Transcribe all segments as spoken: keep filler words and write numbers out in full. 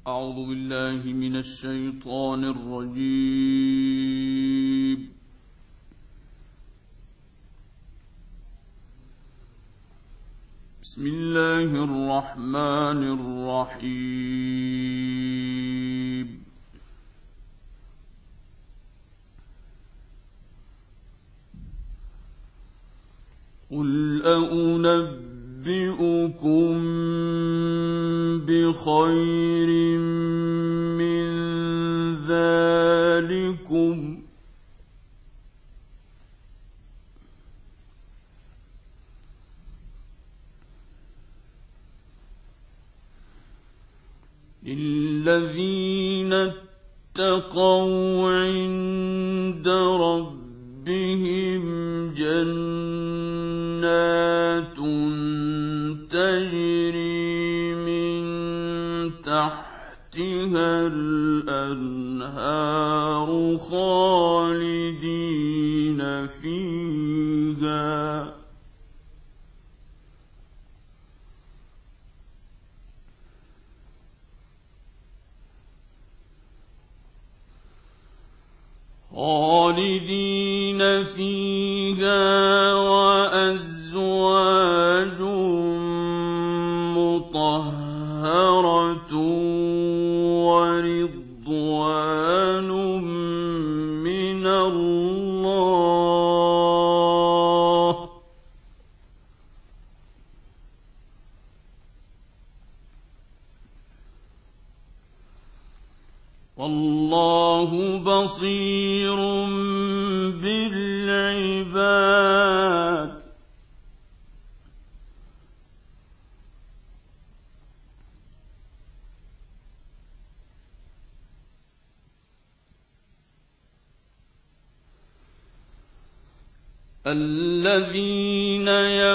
أعوذ بالله من الشيطان الرجيم. بسم الله الرحمن الرحيم. قل أنبئكم بخير من ذلكم للذين اتقوا عند ربهم جنات تجري من تحتها الأنهار خالدين فيها خالدين فيها وأزواج مطهرة ورضوان من الله والله بصير بالعباد. الذين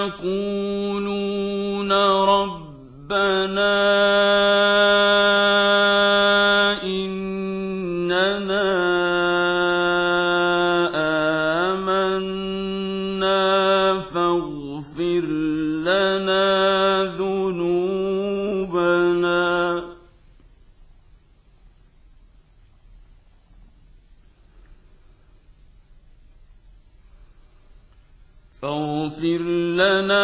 يقولون ربنا فاغفر لنا ذنوبنا فاغفر لنا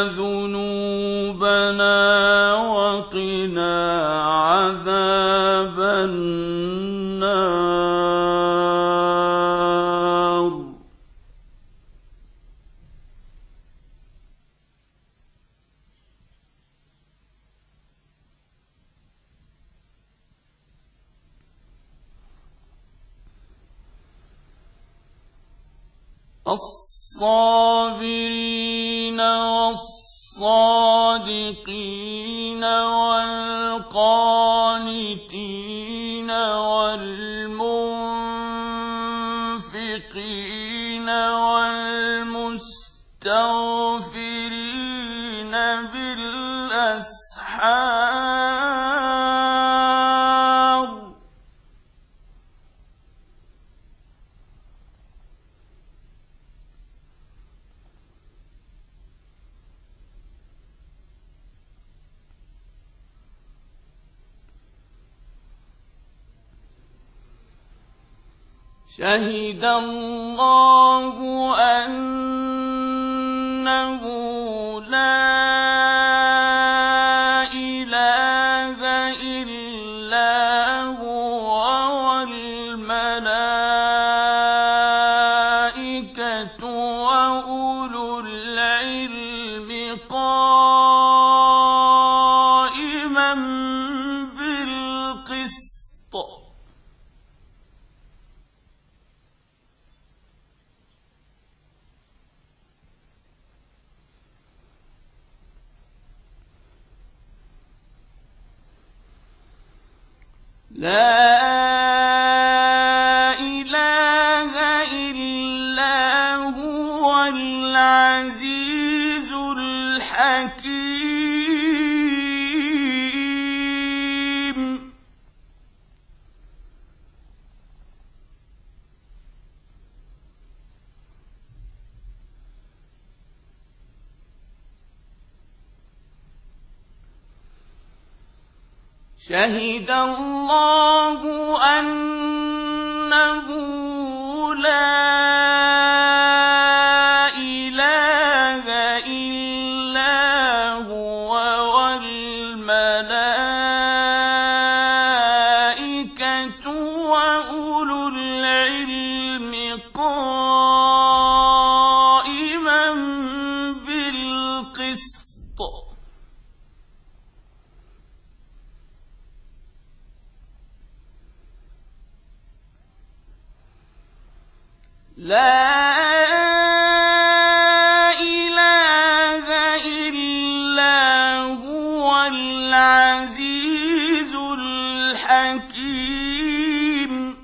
ذنوبنا وقنا عذاب النار. الصابرين والصادقين والقانتين والمنفقين والمستغفرين بالأسحار شهد الله أنه لا إله إلا هو والملائكة وأولو العلم قائما بالقسط لا إله إلا هو العزيز الحكيم. شهد الله أنه لا إله إلا هو والملائكة وأولو العلم قائما بالقسط لا إله إلا هو العزيز الحكيم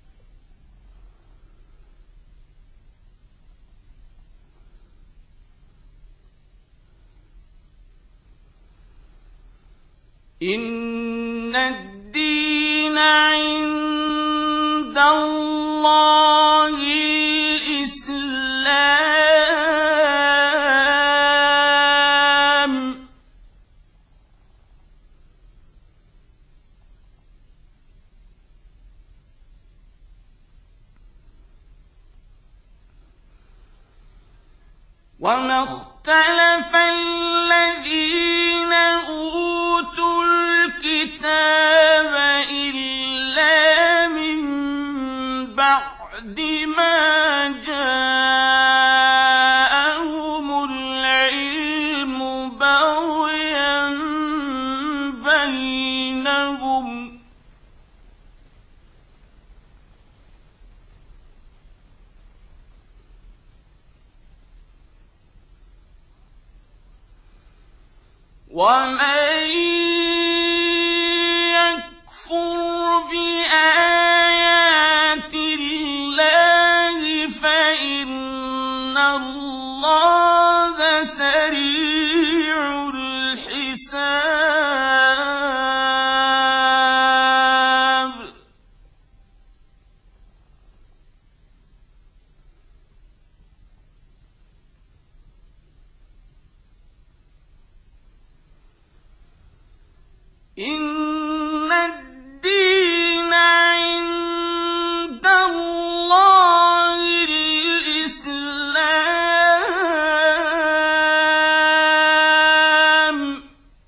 إن الدين عند الله الإسلام وما اختلف الذين أوتوا الكتاب إلا من بعد ما جاءهم العلم بغيا بينهم ومن يكفر بآيات الله فإن الله سريع الحساب إن الدين عند الله الإسلام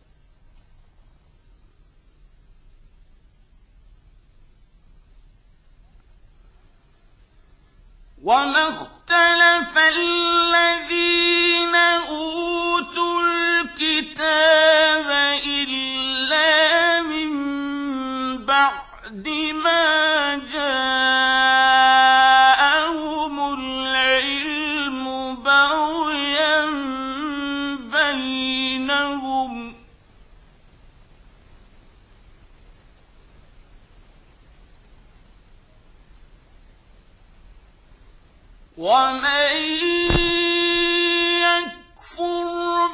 وما اختلف الذين أوتوا الكتاب إلا من بعد ما جاءهم العلم بغيا بينهم ومن يكفر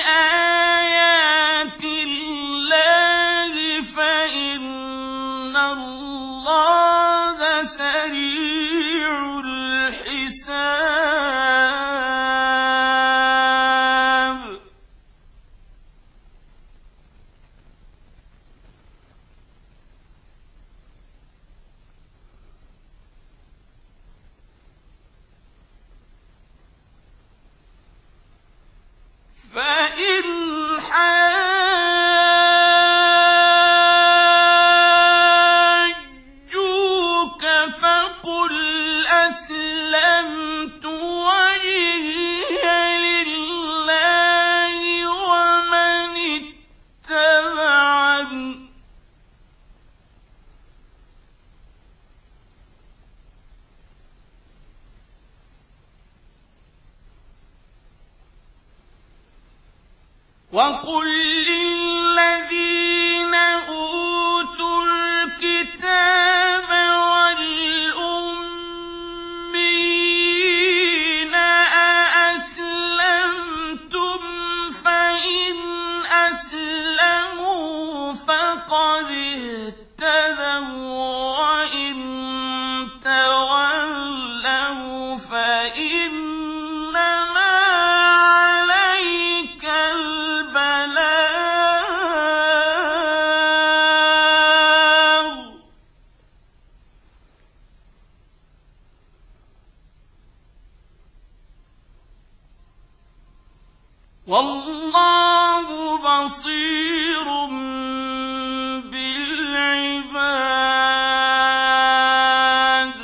بآيات الله فإن الله سريع الحساب فإن حاجوك فقل أسلمت وجهي لله ومن اتبعني وقل للذين أوتوا الكتاب والأميين أأسلمتم فإن أسلموا فقد اهتدوا وإن تولوا فإنما عليك البلاغ والله بصير بالعباد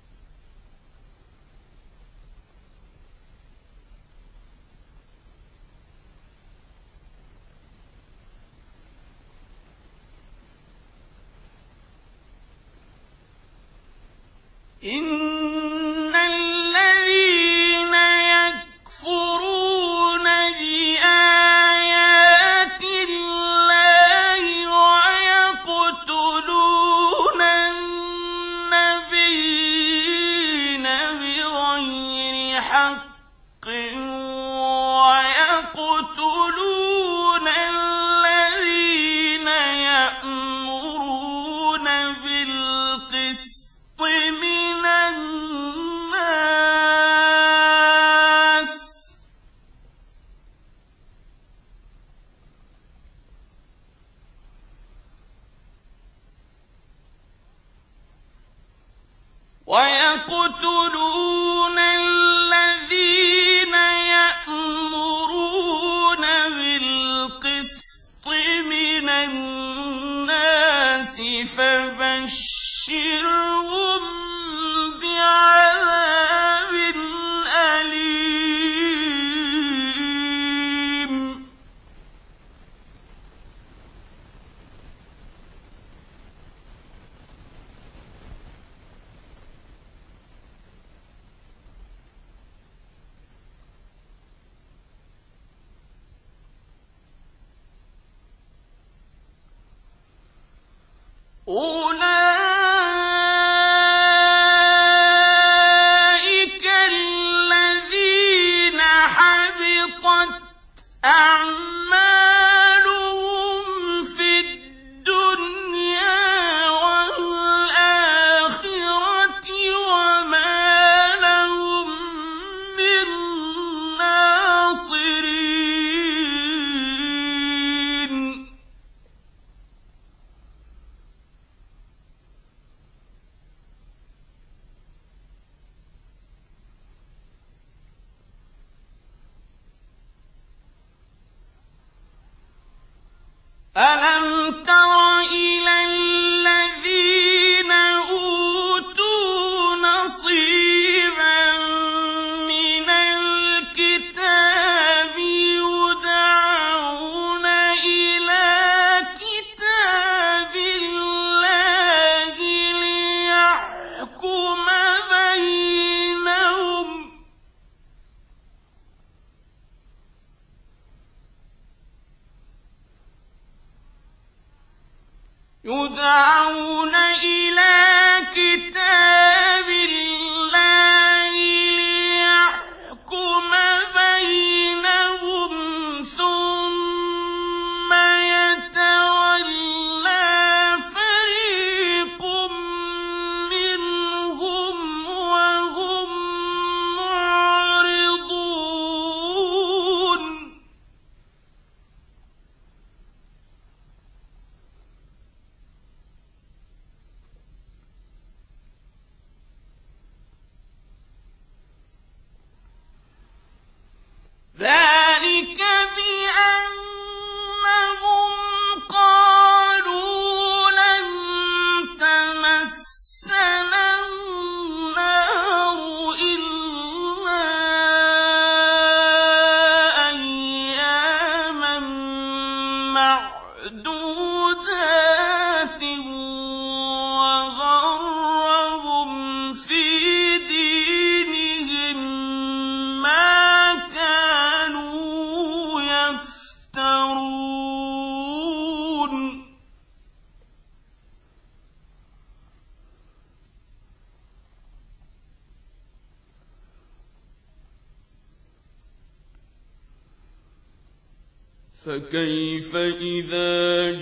إن الذين يكفرون بآيات الله ويقتلون النبيين بغير حق ويقتلون الذين يأمرون بالقسط من الناس ويقتلون الذين يأمرون بالقسط من الناس فبشرهم بعذاب أليم أولئك الذين حبطت أعمالهم في الدنيا والآخرة وما لهم من ناصرين ألم تر إلى الذين أوتوا نصيبا من الكتاب يدعون إلى كتاب الله ليحكم بينهم يدعون إلى كتاب الله ليحكم بينهم ثم يتولى فريق منهم وهم معرضون ذلك بأنهم قالوا لن تمسنا النار إلا أياما معدودات وغرهم في دينهم ما كانوا يفترون فكيف إذا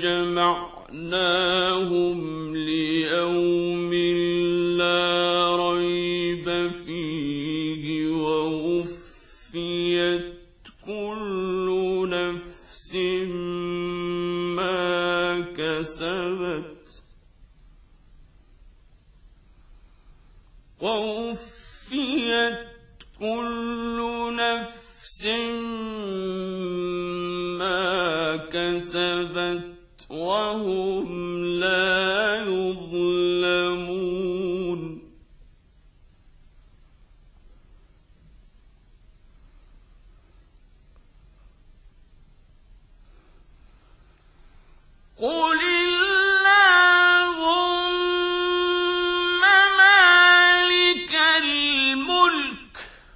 جمعناهم ليوم لا ريب فيه ووفيت كل نفس ما كسبت ووفيت كل نفس وهم لا يظلمون قل اللهم مالك الملك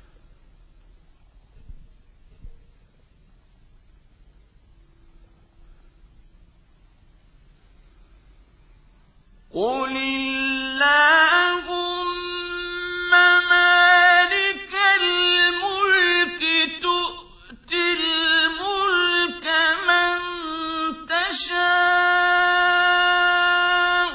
قل اللهم مالك الملك تؤتي الملك من تشاء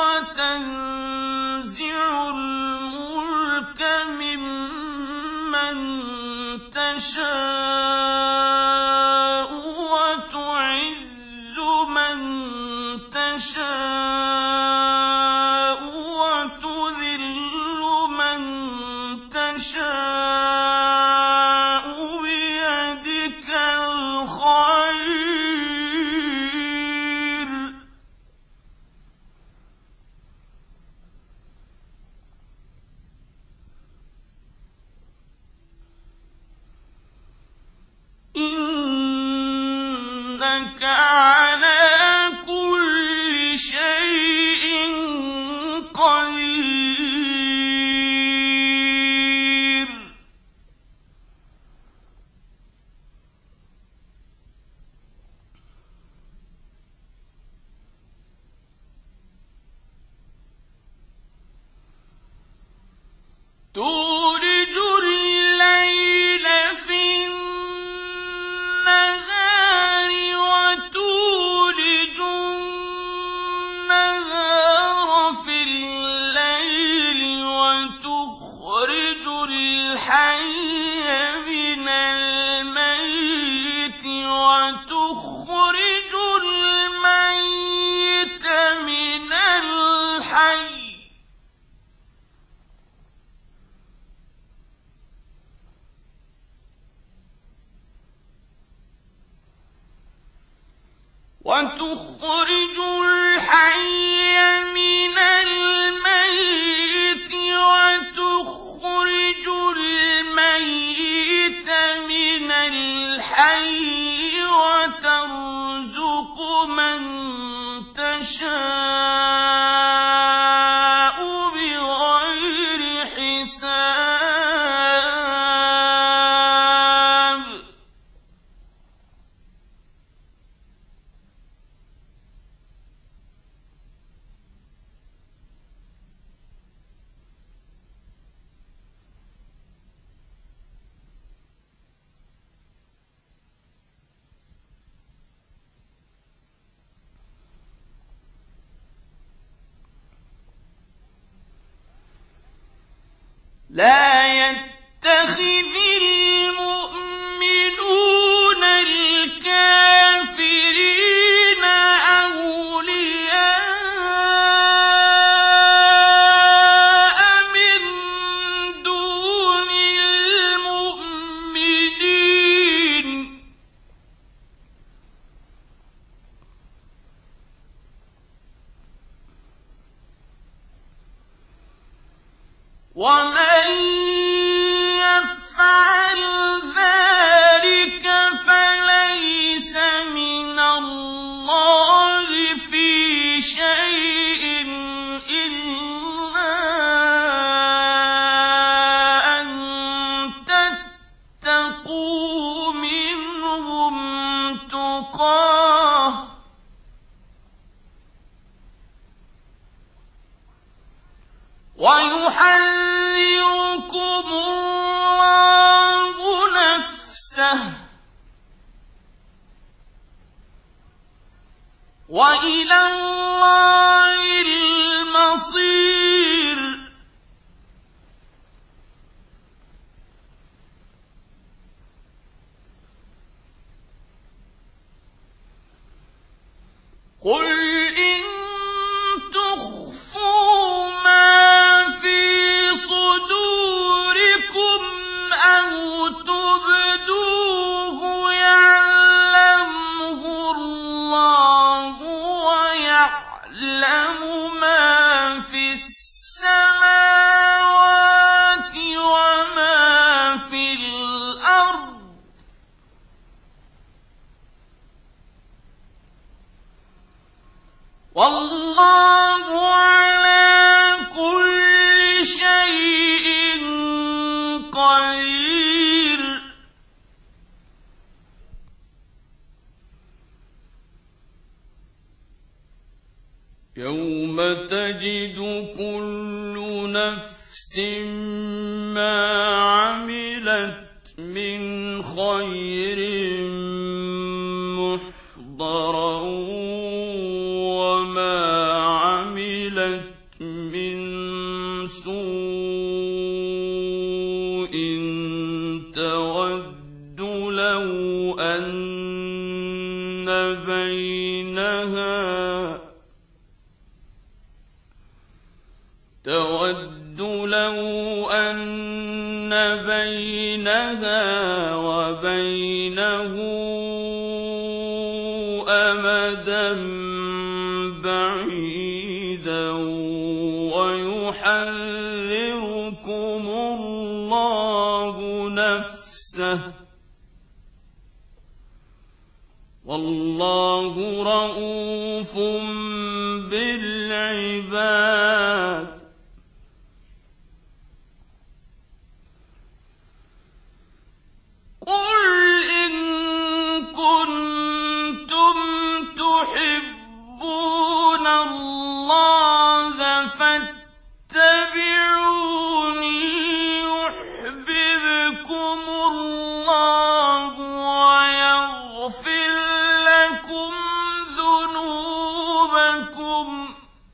وتنزع الملك ممن تشاء وتعز من تشاء وتذل من تشاء بيدك الخير إنك على كل شيء قدير تولج الليل في النهار وتولج النهار في الليل وتخرج الحي من الميت وتخرج الميت من الحي وتخرج الحي من الميت وتخرج الميت من الحي وترزق من تشاء بغير حساب لا يتخذ المؤمنون الكافرين أولياء من دون المؤمنين ومن يفعل ذلك فليس من الله في شيء إلا أن تتقوا منهم تقاه ويحذركم الله نفسه وإلى الله المصير قل إن تخفوا ما في صدوركم أو تبدوه يعلمه الله يَعْلَمُ مَا فِي السَّمَاوَاتِ وَمَا فِي الْأَرْضِ ۚ وَاللَّهُ عَلَىٰ كُلِّ شَيْءٍ قَدِيرٌ. يَوْمَ تَجِدُ كُلُّ نَفْسٍ مَّا عَمِلَتْ مِنْ خَيْرٍ مُّحْضَرًا وَمَا عَمِلَتْ مِن سُوءٍ تَوَدُّ لَوْ أَنَّ بَيْنَهَا تَوَدُّ لَوْ أَنَّ بَيْنَهَا وَبَيْنَهُ أَمَدًا بَعِيدًا وَيُحَذِّرُكُمُ اللَّهُ نَفْسَهُ ۗ وَاللَّهُ رَءُوفٌ بِالْعِبَادِ. قُلْ إِن كُنتُمْ تُحِبُّونَ اللَّهَ فَاتَّبِعُونِي يُحْبِبْكُمُ اللَّهُ وَيَغْفِرْ لَكُمْ ذُنُوبَكُمْ ۗ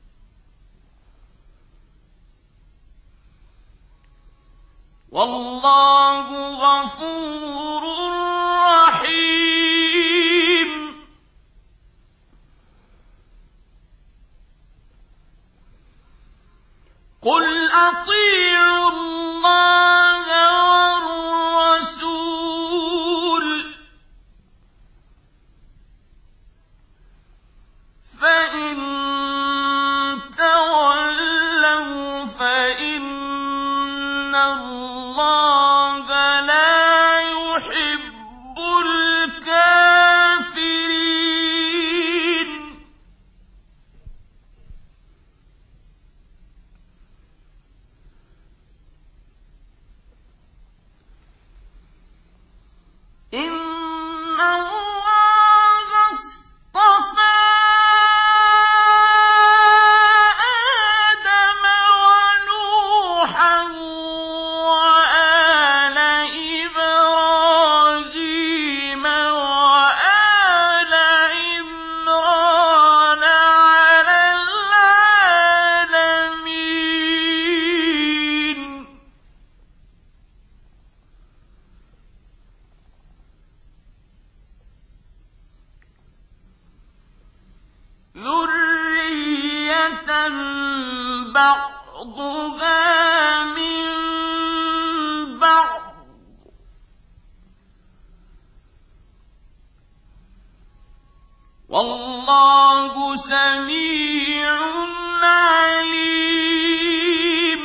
وَاللَّهُ غَفُورٌ رَّحِيمٌ. قُلْ أَطِيعُوا اللَّهَ وَالرَّسُولَ ۖ فَإِن تَوَلَّوْا فَإِنَّ اللَّهَ لَا يُحِبُّ الْكَافِرِينَ. إِنَّ اللَّهَ اصْطَفَىٰ آدَمَ وَنُوحًا وَآلَ إِبْرَاهِيمَ وَآلَ عِمْرَانَ عَلَى الْعَالَمِينَ. ذُرِّيَّةً بَعْضُهَا مِن بَعْضٍ ۗ وَاللَّهُ سَمِيعٌ عَلِيمٌ.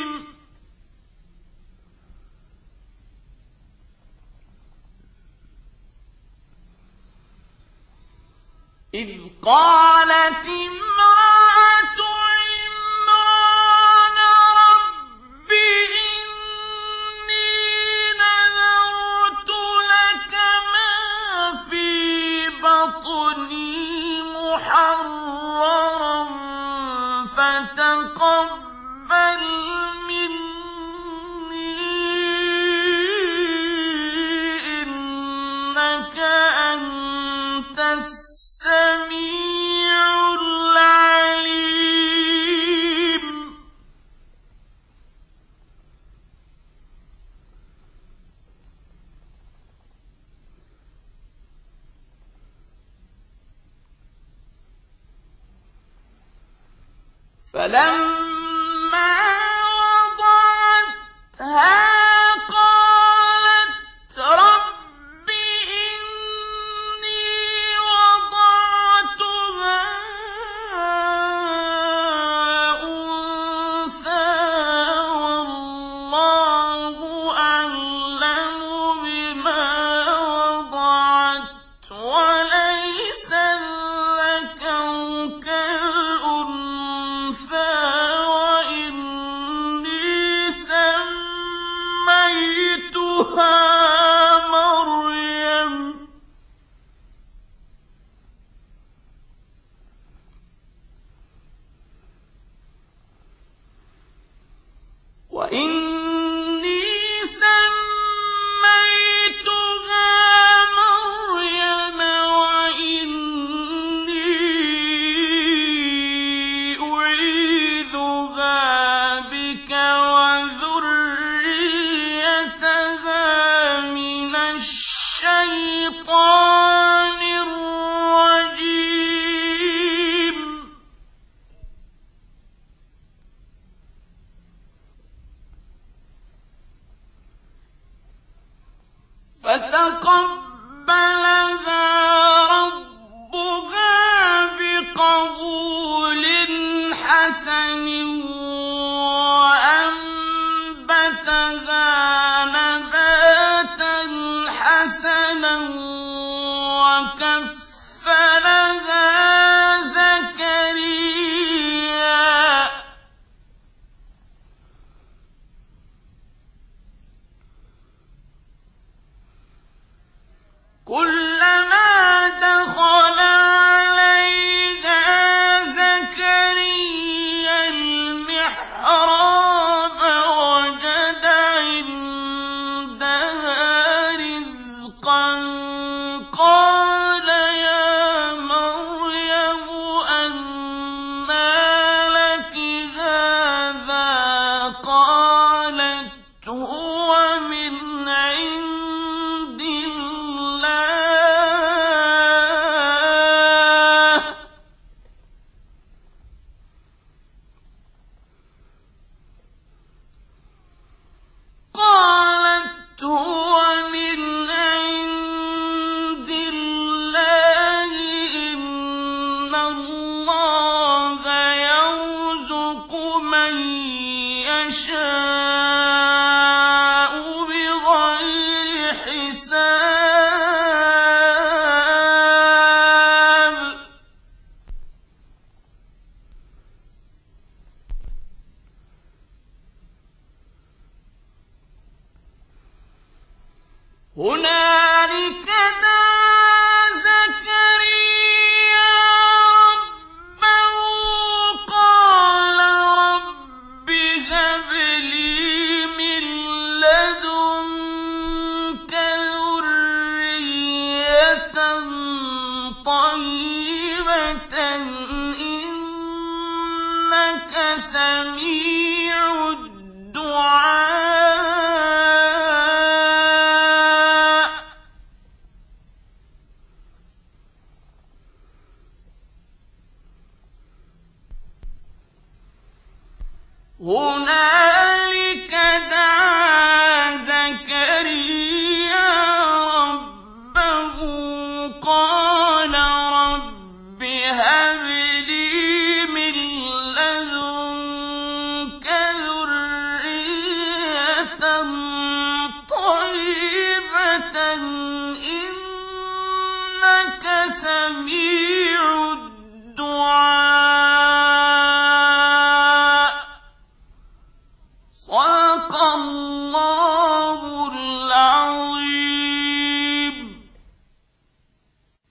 إِذْ قَالَتِ امْرَأَتُ عِمْرَانَ رَبِّ إِنِّي نَذَرْتُ لَكَ مَا فِي بَطْنِي مُحَرَّرًا فَتَقَبَّلْ مِنِّي إِنَّكَ أَنتَ السَّمِيعُ الْعَلِيمُ. فَلَمَّا وَضَعَتْهَا قَالَتْ رَبِّ إِنِّي وَضَعْتُهَا يَشَاءُ بِغَيْرِ حِسَابٍ هُنَالِكَ دَعَا زَكَرِيَّا رَبَّهُ قَالَ رَبِّ هَبْ لِي مِن لَّدُنكَ ذُرِّيَّةً طَيِّبَةً إِنَّكَ سَمِيعُ الدُّعَاءِ هُنَالِكَ دَعَا زَكَرِيَّا رَبَّهُ قَالَ رَبِّ هَبْ لِي مِن لَّدُنكَ ذُرِّيَّةً طَيِّبَةً إِنَّكَ سَمِيعُ الدُّعَاءِ صدق الله